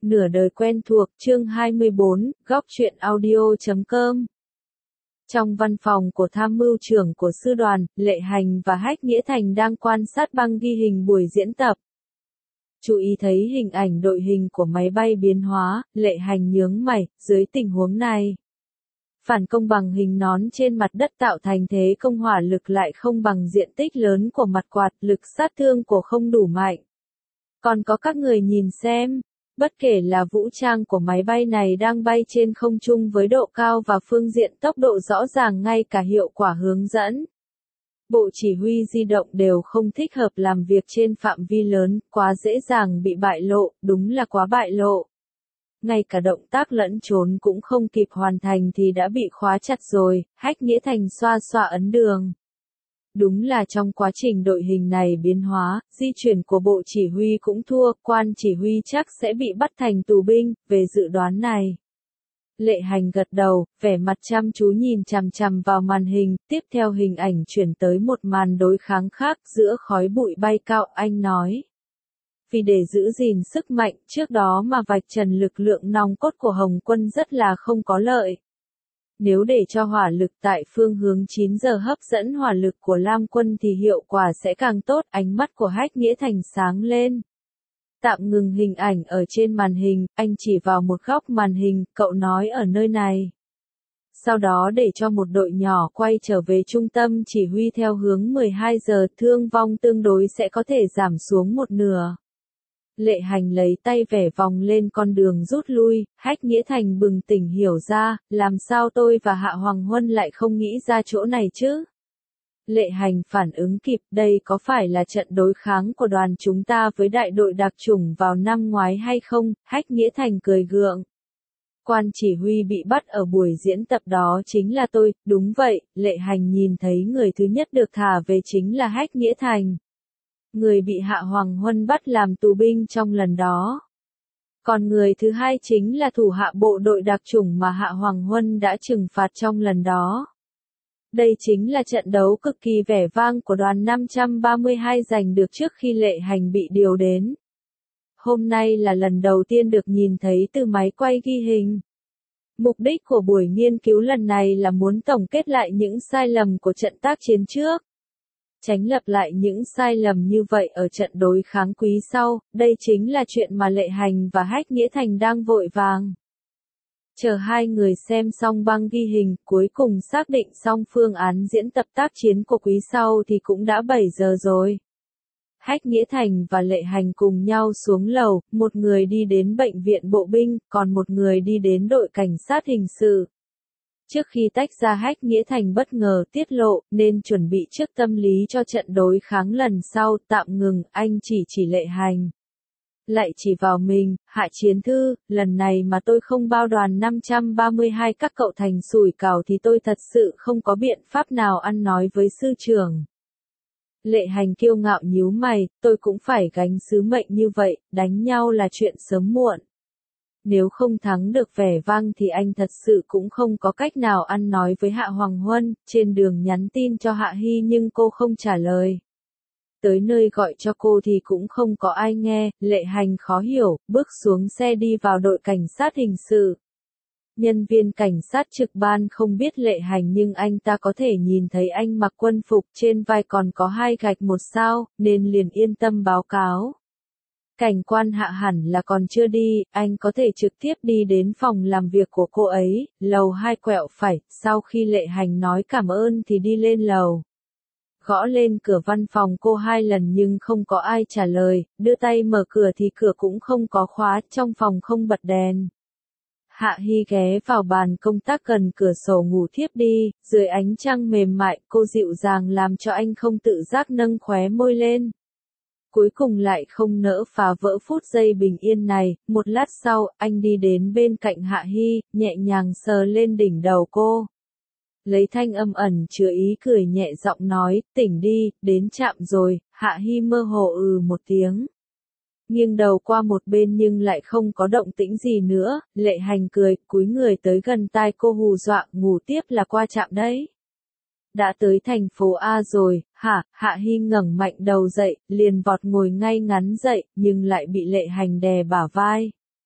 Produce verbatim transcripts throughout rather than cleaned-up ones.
Nửa đời quen thuộc, chương hai mươi bốn, góc truyện audio chấm com. Trong văn phòng của tham mưu trưởng của sư đoàn, Lệ Hành và Hách Nghĩa Thành đang quan sát băng ghi hình buổi diễn tập. Chú ý thấy hình ảnh đội hình của máy bay biến hóa, Lệ Hành nhướng mày, dưới tình huống này. Phản công bằng hình nón trên mặt đất tạo thành thế công hỏa lực lại không bằng diện tích lớn của mặt quạt, lực sát thương của không đủ mạnh. Còn có các người nhìn xem. Bất kể là vũ trang của máy bay này đang bay trên không trung với độ cao và phương diện tốc độ rõ ràng, ngay cả hiệu quả hướng dẫn. Bộ chỉ huy di động đều không thích hợp làm việc trên phạm vi lớn, quá dễ dàng bị bại lộ, đúng là quá bại lộ. Ngay cả động tác lẫn trốn cũng không kịp hoàn thành thì đã bị khóa chặt rồi, Hách Nghĩa Thành xoa xoa ấn đường. Đúng là trong quá trình đội hình này biến hóa, di chuyển của bộ chỉ huy cũng thua, quan chỉ huy chắc sẽ bị bắt thành tù binh, về dự đoán này. Lệ Hành gật đầu, vẻ mặt chăm chú nhìn chằm chằm vào màn hình, tiếp theo hình ảnh chuyển tới một màn đối kháng khác giữa khói bụi bay cao, anh nói. Vì để giữ gìn sức mạnh, trước đó mà vạch trần lực lượng nòng cốt của Hồng quân rất là không có lợi. Nếu để cho hỏa lực tại phương hướng chín giờ hấp dẫn hỏa lực của Lam quân thì hiệu quả sẽ càng tốt, ánh mắt của Hách Nghĩa Thành sáng lên. Tạm ngừng hình ảnh ở trên màn hình, anh chỉ vào một góc màn hình, cậu nói ở nơi này. Sau đó để cho một đội nhỏ quay trở về trung tâm chỉ huy theo hướng mười hai giờ, thương vong tương đối sẽ có thể giảm xuống một nửa. Lệ Hành lấy tay vẽ vòng lên con đường rút lui, Hách Nghĩa Thành bừng tỉnh hiểu ra, làm sao tôi và Hạ Hoàng Huân lại không nghĩ ra chỗ này chứ? Lệ Hành phản ứng kịp, đây có phải là trận đối kháng của đoàn chúng ta với đại đội đặc chủng vào năm ngoái hay không? Hách Nghĩa Thành cười gượng. Quan chỉ huy bị bắt ở buổi diễn tập đó chính là tôi, đúng vậy, Lệ Hành nhìn thấy người thứ nhất được thả về chính là Hách Nghĩa Thành. Người bị Hạ Hoàng Huân bắt làm tù binh trong lần đó. Còn người thứ hai chính là thủ hạ bộ đội đặc chủng mà Hạ Hoàng Huân đã trừng phạt trong lần đó. Đây chính là trận đấu cực kỳ vẻ vang của đoàn năm trăm ba mươi hai giành được trước khi Lệ Hành bị điều đến. Hôm nay là lần đầu tiên được nhìn thấy từ máy quay ghi hình. Mục đích của buổi nghiên cứu lần này là muốn tổng kết lại những sai lầm của trận tác chiến trước. Tránh lặp lại những sai lầm như vậy ở trận đối kháng quý sau, đây chính là chuyện mà Lệ Hành và Hách Nghĩa Thành đang vội vàng. Chờ hai người xem xong băng ghi hình, cuối cùng xác định xong phương án diễn tập tác chiến của quý sau thì cũng đã bảy giờ rồi. Hách Nghĩa Thành và Lệ Hành cùng nhau xuống lầu, một người đi đến bệnh viện bộ binh, còn một người đi đến đội cảnh sát hình sự. Trước khi tách ra, Hách Nghĩa Thành bất ngờ tiết lộ, nên chuẩn bị trước tâm lý cho trận đối kháng lần sau, tạm ngừng, anh chỉ chỉ Lệ Hành. Lại chỉ vào mình, Hạ Chiến Thư, lần này mà tôi không bao đoàn năm trăm ba mươi hai các cậu thành sủi cảo thì tôi thật sự không có biện pháp nào ăn nói với sư trưởng. Lệ Hành kiêu ngạo nhíu mày, tôi cũng phải gánh sứ mệnh như vậy, đánh nhau là chuyện sớm muộn. Nếu không thắng được vẻ vang thì anh thật sự cũng không có cách nào ăn nói với Hạ Hoàng Huân, trên đường nhắn tin cho Hạ Hy nhưng cô không trả lời. Tới nơi gọi cho cô thì cũng không có ai nghe, Lệ Hành khó hiểu, bước xuống xe đi vào đội cảnh sát hình sự. Nhân viên cảnh sát trực ban không biết Lệ Hành nhưng anh ta có thể nhìn thấy anh mặc quân phục, trên vai còn có hai gạch một sao, nên liền yên tâm báo cáo. Cảnh quan Hạ hẳn là còn chưa đi, anh có thể trực tiếp đi đến phòng làm việc của cô ấy, lầu hai quẹo phải, sau khi Lệ Hành nói cảm ơn thì đi lên lầu. Gõ lên cửa văn phòng cô hai lần nhưng không có ai trả lời, đưa tay mở cửa thì cửa cũng không có khóa, trong phòng không bật đèn. Hạ Hy ghé vào bàn công tác gần cửa sổ ngủ thiếp đi, dưới ánh trăng mềm mại, cô dịu dàng làm cho anh không tự giác nâng khóe môi lên. Cuối cùng lại không nỡ phá vỡ phút giây bình yên này, một lát sau, anh đi đến bên cạnh Hạ Hy, nhẹ nhàng sờ lên đỉnh đầu cô. Lấy thanh âm ẩn chứa ý cười nhẹ giọng nói, tỉnh đi, đến trạm rồi, Hạ Hy mơ hồ ừ một tiếng. Nghiêng đầu qua một bên nhưng lại không có động tĩnh gì nữa, Lệ Hành cười, cúi người tới gần tai cô hù dọa, ngủ tiếp là qua trạm đấy. Đã tới thành phố A rồi, hả, Hạ Hy ngẩng mạnh đầu dậy, liền vọt ngồi ngay ngắn dậy, nhưng lại bị Lệ Hành đè bả vai.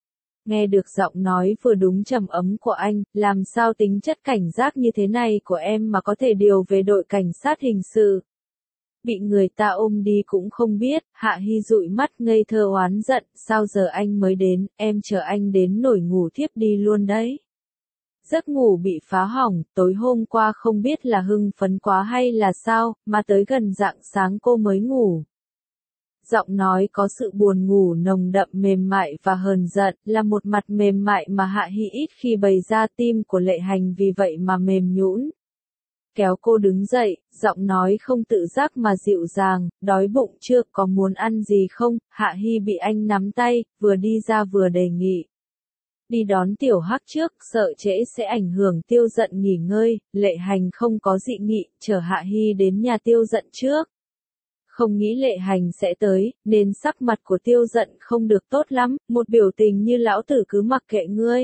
Nghe được giọng nói vừa đúng trầm ấm của anh, làm sao tính chất cảnh giác như thế này của em mà có thể điều về đội cảnh sát hình sự. Bị người ta ôm đi cũng không biết, Hạ Hy dụi mắt ngây thơ oán giận, sao giờ anh mới đến, em chờ anh đến nổi ngủ thiếp đi luôn đấy. Giấc ngủ bị phá hỏng, tối hôm qua không biết là hưng phấn quá hay là sao, mà tới gần rạng sáng cô mới ngủ. Giọng nói có sự buồn ngủ nồng đậm mềm mại và hờn giận, là một mặt mềm mại mà Hạ Hy ít khi bày ra, tim của Lệ Hành vì vậy mà mềm nhũn. Kéo cô đứng dậy, giọng nói không tự giác mà dịu dàng, đói bụng chưa, có muốn ăn gì không? Hạ Hy bị anh nắm tay, vừa đi ra vừa đề nghị. Đi đón Tiểu Hắc trước, sợ trễ sẽ ảnh hưởng Tiêu Dận nghỉ ngơi. Lệ Hành không có dị nghị, chở Hạ Hy đến nhà Tiêu Dận trước. Không nghĩ Lệ Hành sẽ tới, nên sắc mặt của Tiêu Dận không được tốt lắm, một biểu tình như lão tử cứ mặc kệ ngươi.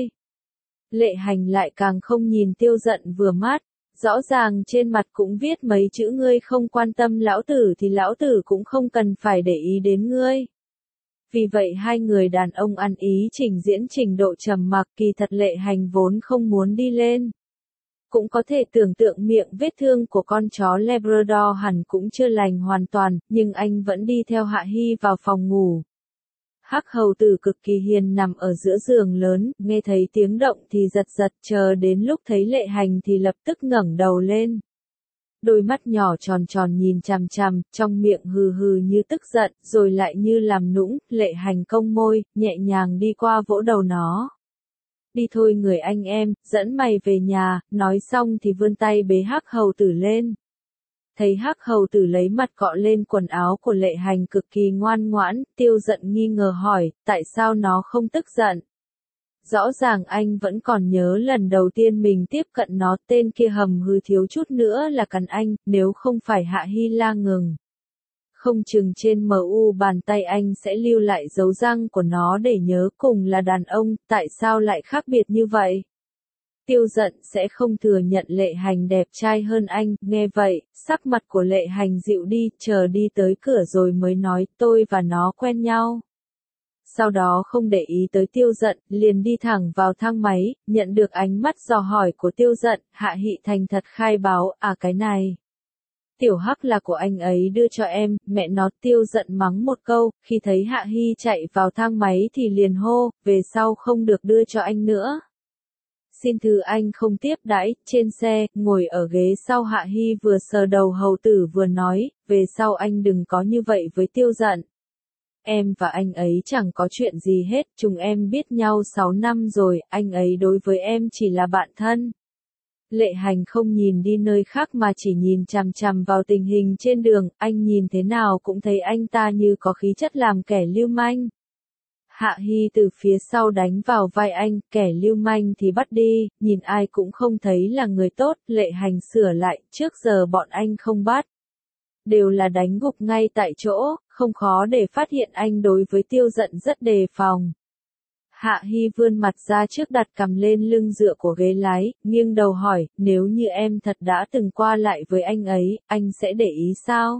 Lệ Hành lại càng không nhìn Tiêu Dận vừa mắt, rõ ràng trên mặt cũng viết mấy chữ ngươi không quan tâm lão tử thì lão tử cũng không cần phải để ý đến ngươi. Vì vậy hai người đàn ông ăn ý trình diễn trình độ trầm mặc, kỳ thật Lệ Hành vốn không muốn đi lên. Cũng có thể tưởng tượng miệng vết thương của con chó Labrador hẳn cũng chưa lành hoàn toàn, nhưng anh vẫn đi theo Hạ Hy vào phòng ngủ. Hắc hầu tử cực kỳ hiền nằm ở giữa giường lớn, nghe thấy tiếng động thì giật giật, chờ đến lúc thấy Lệ Hành thì lập tức ngẩng đầu lên. Đôi mắt nhỏ tròn tròn nhìn chằm chằm, trong miệng hừ hừ như tức giận, rồi lại như làm nũng. Lệ Hành cong môi, nhẹ nhàng đi qua vỗ đầu nó. Đi thôi người anh em, dẫn mày về nhà, nói xong thì vươn tay bế Hắc hầu tử lên. Thấy Hắc hầu tử lấy mặt cọ lên quần áo của Lệ Hành cực kỳ ngoan ngoãn, Tiêu Dận nghi ngờ hỏi, tại sao nó không tức giận? Rõ ràng anh vẫn còn nhớ lần đầu tiên mình tiếp cận nó, tên kia hầm hư thiếu chút nữa là cắn anh, nếu không phải Hạ Hy la ngừng. Không chừng trên mờ u bàn tay anh sẽ lưu lại dấu răng của nó để nhớ, cùng là đàn ông, tại sao lại khác biệt như vậy? Tiêu Dận sẽ không thừa nhận Lệ Hành đẹp trai hơn anh, nghe vậy, sắc mặt của Lệ Hành dịu đi, chờ đi tới cửa rồi mới nói, tôi và nó quen nhau. Sau đó không để ý tới Tiêu Dận, liền đi thẳng vào thang máy, nhận được ánh mắt dò hỏi của Tiêu Dận, Hạ Hị thành thật khai báo, à cái này. Tiểu Hắc là của anh ấy đưa cho em, mẹ nó. Tiêu Dận mắng một câu, khi thấy Hạ Hy chạy vào thang máy thì liền hô, về sau không được đưa cho anh nữa. Xin thứ anh không tiếp đãi. Trên xe, ngồi ở ghế sau Hạ Hy vừa sờ đầu hầu tử vừa nói, về sau anh đừng có như vậy với Tiêu Dận. Em và anh ấy chẳng có chuyện gì hết, chúng em biết nhau sáu năm rồi, anh ấy đối với em chỉ là bạn thân. Lệ Hành không nhìn đi nơi khác mà chỉ nhìn chằm chằm vào tình hình trên đường, anh nhìn thế nào cũng thấy anh ta như có khí chất làm kẻ lưu manh. Hạ Hy từ phía sau đánh vào vai anh, kẻ lưu manh thì bắt đi, nhìn ai cũng không thấy là người tốt. Lệ Hành sửa lại, trước giờ bọn anh không bắt. Đều là đánh gục ngay tại chỗ, không khó để phát hiện anh đối với Tiêu Dận rất đề phòng. Hạ Hy vươn mặt ra trước đặt cằm lên lưng dựa của ghế lái, nghiêng đầu hỏi, nếu như em thật đã từng qua lại với anh ấy, anh sẽ để ý sao?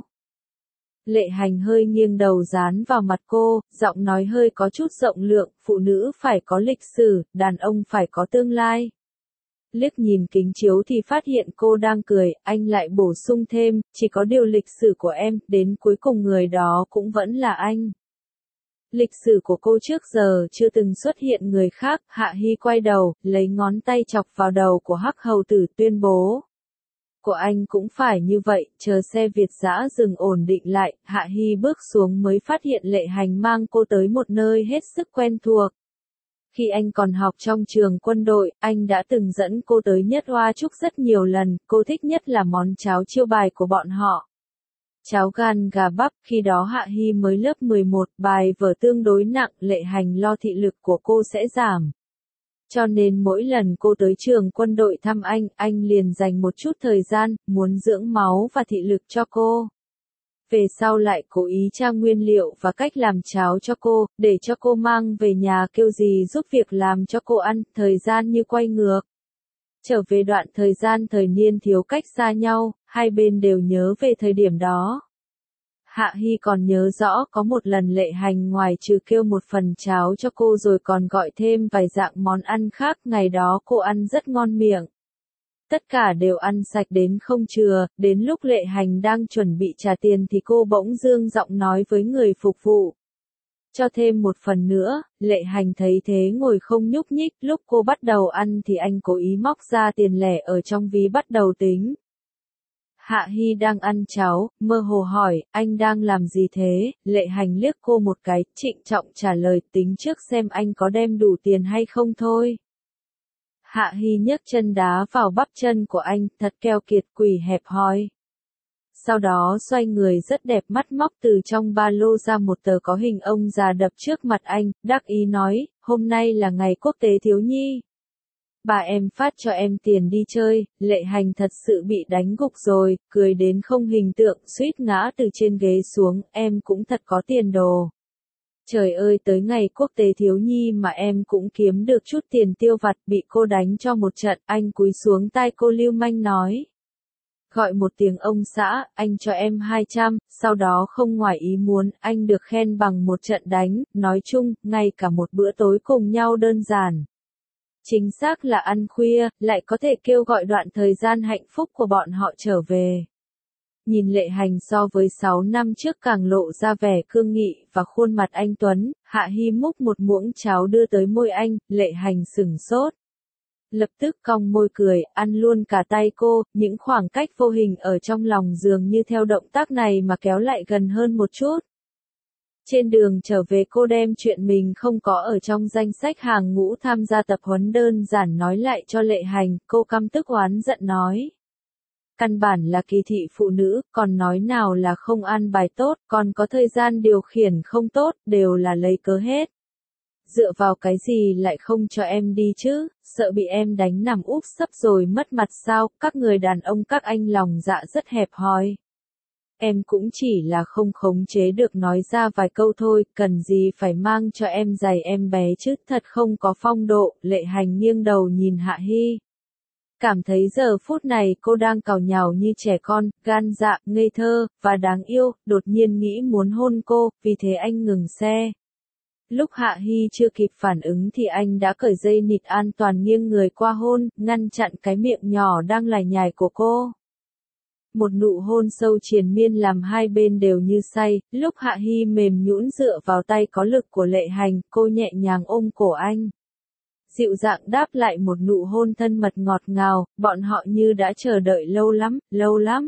Lệ Hành hơi nghiêng đầu dán vào mặt cô, giọng nói hơi có chút rộng lượng, phụ nữ phải có lịch sử, đàn ông phải có tương lai. Liếc nhìn kính chiếu thì phát hiện cô đang cười, anh lại bổ sung thêm, chỉ có điều lịch sử của em, đến cuối cùng người đó cũng vẫn là anh. Lịch sử của cô trước giờ chưa từng xuất hiện người khác. Hạ Hy quay đầu, lấy ngón tay chọc vào đầu của Hắc hầu tử, tuyên bố. Của anh cũng phải như vậy. Chờ xe Việt dã dừng ổn định lại, Hạ Hy bước xuống mới phát hiện Lệ Hành mang cô tới một nơi hết sức quen thuộc. Khi anh còn học trong trường quân đội, anh đã từng dẫn cô tới Nhất Hoa Trúc rất nhiều lần, cô thích nhất là món cháo chiêu bài của bọn họ. Cháo gan gà bắp, khi đó Hạ Hy mới lớp mười một, bài vở tương đối nặng, Lệ Hành lo thị lực của cô sẽ giảm. Cho nên mỗi lần cô tới trường quân đội thăm anh, anh liền dành một chút thời gian, muốn dưỡng máu và thị lực cho cô. Về sau lại cố ý tra nguyên liệu và cách làm cháo cho cô, để cho cô mang về nhà kêu dì giúp việc làm cho cô ăn, thời gian như quay ngược. Trở về đoạn thời gian thời niên thiếu cách xa nhau, hai bên đều nhớ về thời điểm đó. Hạ Hy còn nhớ rõ có một lần Lệ Hành ngoài trừ kêu một phần cháo cho cô rồi còn gọi thêm vài dạng món ăn khác, ngày đó cô ăn rất ngon miệng. Tất cả đều ăn sạch đến không chừa, đến lúc Lệ Hành đang chuẩn bị trả tiền thì cô bỗng dương giọng nói với người phục vụ. Cho thêm một phần nữa. Lệ Hành thấy thế ngồi không nhúc nhích, lúc cô bắt đầu ăn thì anh cố ý móc ra tiền lẻ ở trong ví bắt đầu tính. Hạ Hy đang ăn cháo, mơ hồ hỏi, anh đang làm gì thế? Lệ Hành liếc cô một cái, trịnh trọng trả lời, tính trước xem anh có đem đủ tiền hay không thôi. Hạ Hy nhấc chân đá vào bắp chân của anh, thật keo kiệt, quỷ hẹp hòi. Sau đó xoay người rất đẹp mắt móc từ trong ba lô ra một tờ có hình ông già đập trước mặt anh, đắc ý nói, hôm nay là ngày quốc tế thiếu nhi. Bà em phát cho em tiền đi chơi. Lệ Hành thật sự bị đánh gục rồi, cười đến không hình tượng, suýt ngã từ trên ghế xuống, em cũng thật có tiền đồ. Trời ơi, tới ngày quốc tế thiếu nhi mà em cũng kiếm được chút tiền tiêu vặt, bị cô đánh cho một trận. Anh cúi xuống tai cô lưu manh nói. Gọi một tiếng ông xã, anh cho em hai trăm, sau đó không ngoài ý muốn, anh được khen bằng một trận đánh, nói chung, ngay cả một bữa tối cùng nhau đơn giản. Chính xác là ăn khuya, lại có thể kêu gọi đoạn thời gian hạnh phúc của bọn họ trở về. Nhìn Lệ Hành so với sáu năm trước càng lộ ra vẻ cương nghị và khuôn mặt anh tuấn, Hạ Hy múc một muỗng cháo đưa tới môi anh, Lệ Hành sửng sốt. Lập tức cong môi cười, ăn luôn cả tay cô, những khoảng cách vô hình ở trong lòng dường như theo động tác này mà kéo lại gần hơn một chút. Trên đường trở về cô đem chuyện mình không có ở trong danh sách hàng ngũ tham gia tập huấn đơn giản nói lại cho Lệ Hành, cô căm tức oán giận nói. Căn bản là kỳ thị phụ nữ, còn nói nào là không ăn bài tốt, còn có thời gian điều khiển không tốt, đều là lấy cớ hết. Dựa vào cái gì lại không cho em đi chứ, sợ bị em đánh nằm úp sấp rồi mất mặt sao, các người đàn ông các anh lòng dạ rất hẹp hòi. Em cũng chỉ là không khống chế được nói ra vài câu thôi, cần gì phải mang cho em giày em bé chứ, thật không có phong độ. Lệ Hành nghiêng đầu nhìn Hạ Hy. Cảm thấy giờ phút này cô đang càu nhàu như trẻ con, gan dạ, ngây thơ, và đáng yêu, đột nhiên nghĩ muốn hôn cô, vì thế anh ngừng xe. Lúc Hạ Hy chưa kịp phản ứng thì anh đã cởi dây nịt an toàn nghiêng người qua hôn, ngăn chặn cái miệng nhỏ đang lải nhải của cô. Một nụ hôn sâu triền miên làm hai bên đều như say, lúc Hạ Hy mềm nhũn dựa vào tay có lực của Lệ Hành, cô nhẹ nhàng ôm cổ anh. Dịu dàng đáp lại một nụ hôn thân mật ngọt ngào, bọn họ như đã chờ đợi lâu lắm, lâu lắm.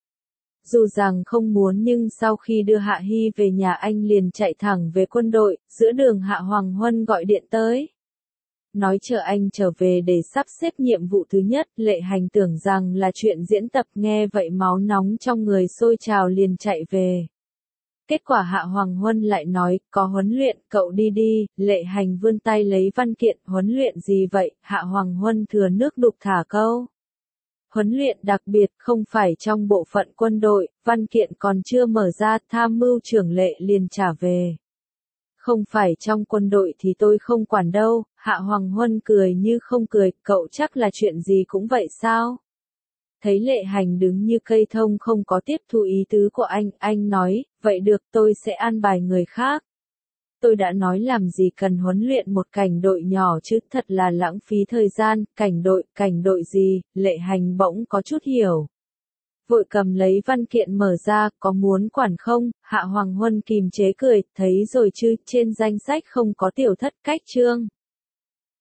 Dù rằng không muốn nhưng sau khi đưa Hạ Hy về nhà anh liền chạy thẳng về quân đội, giữa đường Hạ Hoàng Huân gọi điện tới. Nói chờ anh trở về để sắp xếp nhiệm vụ thứ nhất, Lệ Hành tưởng rằng là chuyện diễn tập, nghe vậy máu nóng trong người sôi trào liền chạy về. Kết quả Hạ Hoàng Huân lại nói, có huấn luyện, cậu đi đi. Lệ Hành vươn tay lấy văn kiện, huấn luyện gì vậy? Hạ Hoàng Huân thừa nước đục thả câu. Huấn luyện đặc biệt, không phải trong bộ phận quân đội, văn kiện còn chưa mở ra, tham mưu trưởng Lệ liền trả về. Không phải trong quân đội thì tôi không quản đâu. Hạ Hoàng Huân cười như không cười, cậu chắc là chuyện gì cũng vậy sao? Thấy Lệ Hành đứng như cây thông không có tiếp thu ý tứ của anh, anh nói, vậy được, tôi sẽ an bài người khác. Tôi đã nói làm gì cần huấn luyện một cảnh đội nhỏ chứ, thật là lãng phí thời gian. Cảnh đội, cảnh đội gì? Lệ Hành bỗng có chút hiểu. Vội cầm lấy văn kiện mở ra, có muốn quản không? Hạ Hoàng Huân kìm chế cười, thấy rồi chứ, trên danh sách không có tiểu thất cách chương.